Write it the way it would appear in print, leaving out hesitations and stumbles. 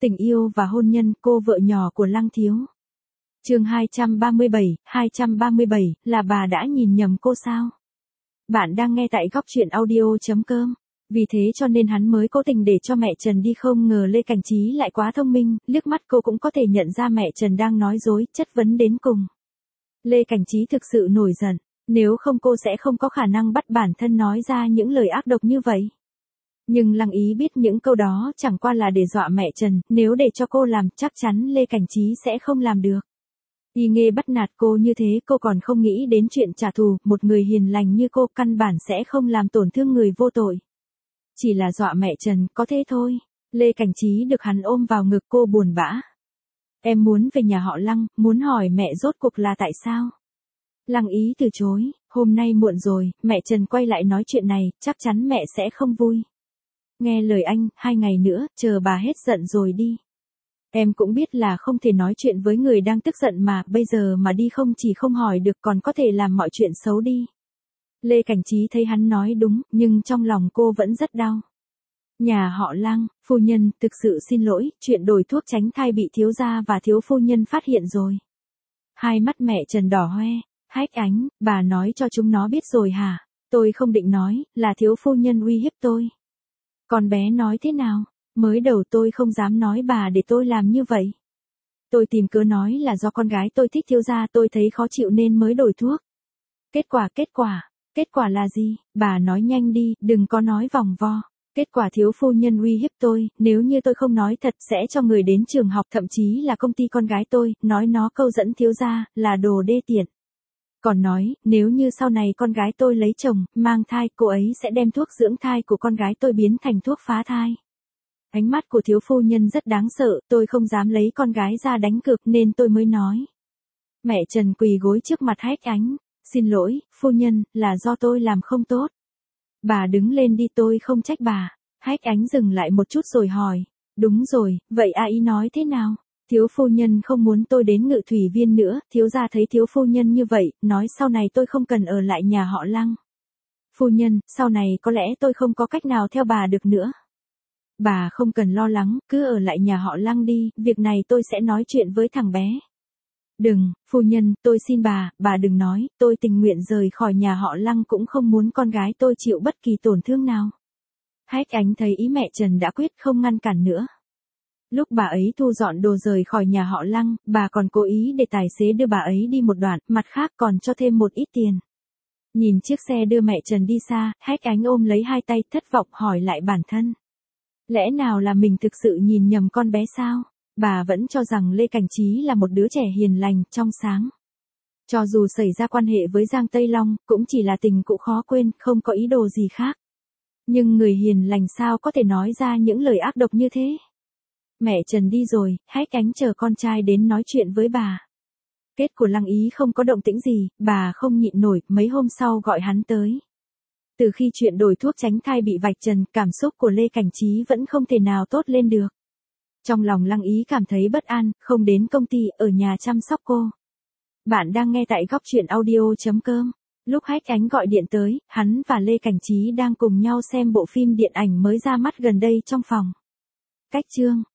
Tình yêu và hôn nhân, cô vợ nhỏ của Lăng Thiếu. Chương 237, là bà đã nhìn nhầm cô sao? Bạn đang nghe tại góc truyện audio.com. Vì thế cho nên hắn mới cố tình để cho mẹ Trần đi, không ngờ Lê Cảnh Trí lại quá thông minh, liếc mắt cô cũng có thể nhận ra mẹ Trần đang nói dối, chất vấn đến cùng. Lê Cảnh Trí thực sự nổi giận, nếu không cô sẽ không có khả năng bắt bản thân nói ra những lời ác độc như vậy. Nhưng Lăng Ý biết những câu đó chẳng qua là để dọa mẹ Trần, nếu để cho cô làm chắc chắn Lê Cảnh Trí sẽ không làm được. Y Nghê bắt nạt cô như thế, cô còn không nghĩ đến chuyện trả thù, một người hiền lành như cô căn bản sẽ không làm tổn thương người vô tội. Chỉ là dọa mẹ Trần, có thế thôi. Lê Cảnh Trí được hắn ôm vào ngực, cô buồn bã. Em muốn về nhà họ Lăng, muốn hỏi mẹ rốt cuộc là tại sao? Lăng Ý từ chối, hôm nay muộn rồi, mẹ Trần quay lại nói chuyện này, chắc chắn mẹ sẽ không vui. Nghe lời anh, 2 ngày nữa, chờ bà hết giận rồi đi. Em cũng biết là không thể nói chuyện với người đang tức giận mà, bây giờ mà đi không chỉ không hỏi được còn có thể làm mọi chuyện xấu đi. Lê Cảnh Trí thấy hắn nói đúng, nhưng trong lòng cô vẫn rất đau. Nhà họ Lăng, phu nhân, thực sự xin lỗi, chuyện đổi thuốc tránh thai bị thiếu gia và thiếu phu nhân phát hiện rồi. Hai mắt mẹ Trần đỏ hoe, Hách Ánh, bà nói cho chúng nó biết rồi hả? Tôi không định nói, là thiếu phu nhân uy hiếp tôi. Con bé nói thế nào? Mới đầu tôi không dám nói bà để tôi làm như vậy. Tôi tìm cớ nói là do con gái tôi thích thiếu gia, tôi thấy khó chịu nên mới đổi thuốc. Kết quả là gì? Bà nói nhanh đi, đừng có nói vòng vo. Kết quả thiếu phu nhân uy hiếp tôi, nếu như tôi không nói thật sẽ cho người đến trường học, thậm chí là công ty con gái tôi, nói nó câu dẫn thiếu gia, là đồ đê tiện. Còn nói, nếu như sau này con gái tôi lấy chồng, mang thai, cô ấy sẽ đem thuốc dưỡng thai của con gái tôi biến thành thuốc phá thai. Ánh mắt của thiếu phu nhân rất đáng sợ, tôi không dám lấy con gái ra đánh cược nên tôi mới nói. Mẹ Trần quỳ gối trước mặt Hách Ánh, xin lỗi, phu nhân, là do tôi làm không tốt. Bà đứng lên đi, tôi không trách bà. Hách Ánh dừng lại một chút rồi hỏi, đúng rồi, vậy ý nói thế nào? Thiếu phu nhân không muốn tôi đến Ngự Thủy Viên nữa, thiếu gia thấy thiếu phu nhân như vậy, nói sau này tôi không cần ở lại nhà họ Lăng. Phu nhân, sau này có lẽ tôi không có cách nào theo bà được nữa. Bà không cần lo lắng, cứ ở lại nhà họ Lăng đi, việc này tôi sẽ nói chuyện với thằng bé. Đừng, phu nhân, tôi xin bà đừng nói, tôi tình nguyện rời khỏi nhà họ Lăng cũng không muốn con gái tôi chịu bất kỳ tổn thương nào. Hách Ánh thấy ý mẹ Trần đã quyết không ngăn cản nữa. Lúc bà ấy thu dọn đồ rời khỏi nhà họ Lăng, bà còn cố ý để tài xế đưa bà ấy đi một đoạn, mặt khác còn cho thêm một ít tiền. Nhìn chiếc xe đưa mẹ Trần đi xa, Hách Ánh ôm lấy hai tay thất vọng hỏi lại bản thân. Lẽ nào là mình thực sự nhìn nhầm con bé sao? Bà vẫn cho rằng Lê Cảnh Trí là một đứa trẻ hiền lành, trong sáng. Cho dù xảy ra quan hệ với Giang Tây Long, cũng chỉ là tình cũ khó quên, không có ý đồ gì khác. Nhưng người hiền lành sao có thể nói ra những lời ác độc như thế? Mẹ Trần đi rồi, Hách Ánh chờ con trai đến nói chuyện với bà. Kết của Lăng Ý không có động tĩnh gì, bà không nhịn nổi, mấy hôm sau gọi hắn tới. Từ khi chuyện đổi thuốc tránh thai bị vạch trần, cảm xúc của Lê Cảnh Trí vẫn không thể nào tốt lên được. Trong lòng Lăng Ý cảm thấy bất an, không đến công ty, ở nhà chăm sóc cô. Bạn đang nghe tại góc truyện audio.com. Lúc Hách Ánh gọi điện tới, hắn và Lê Cảnh Trí đang cùng nhau xem bộ phim điện ảnh mới ra mắt gần đây trong phòng. Cách chương